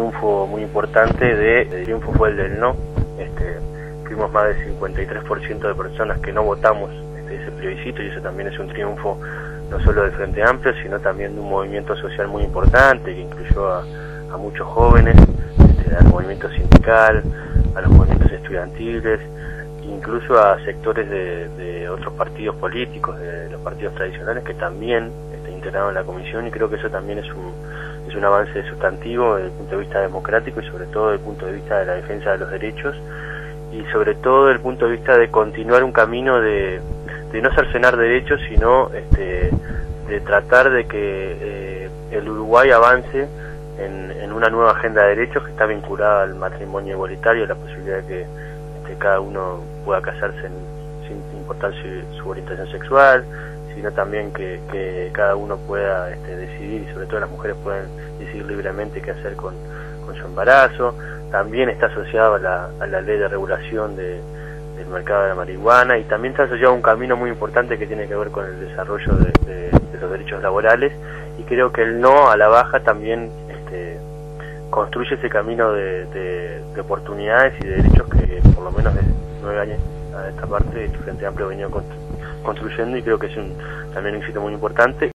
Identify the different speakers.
Speaker 1: triunfo muy importante el triunfo fue el del no. Fuimos más del 53% de personas que no votamos ese plebiscito, y eso también es un triunfo no solo del Frente Amplio, sino también de un movimiento social muy importante que incluyó a muchos jóvenes, al movimiento sindical, a los movimientos estudiantiles, incluso a sectores de otros partidos políticos, de los partidos tradicionales, que también integraron en la comisión, y creo que eso también es un avance sustantivo desde el punto de vista democrático y sobre todo desde el punto de vista de la defensa de los derechos, y sobre todo desde el punto de vista de continuar un camino de no cercenar derechos, sino de tratar de que el Uruguay avance en una nueva agenda de derechos que está vinculada al matrimonio igualitario, la posibilidad de que cada uno pueda casarse sin importar su orientación sexual, sino también que cada uno pueda decidir, y sobre todo las mujeres pueden decidir libremente qué hacer con su embarazo. También está asociado a la ley de regulación del mercado de la marihuana, y también está asociado a un camino muy importante que tiene que ver con el desarrollo de los derechos laborales, y creo que el no a la baja también construye ese camino de oportunidades y de derechos que por lo menos de 9 años a esta parte el Frente Amplio ha venido construyendo, y creo que es también un éxito muy importante.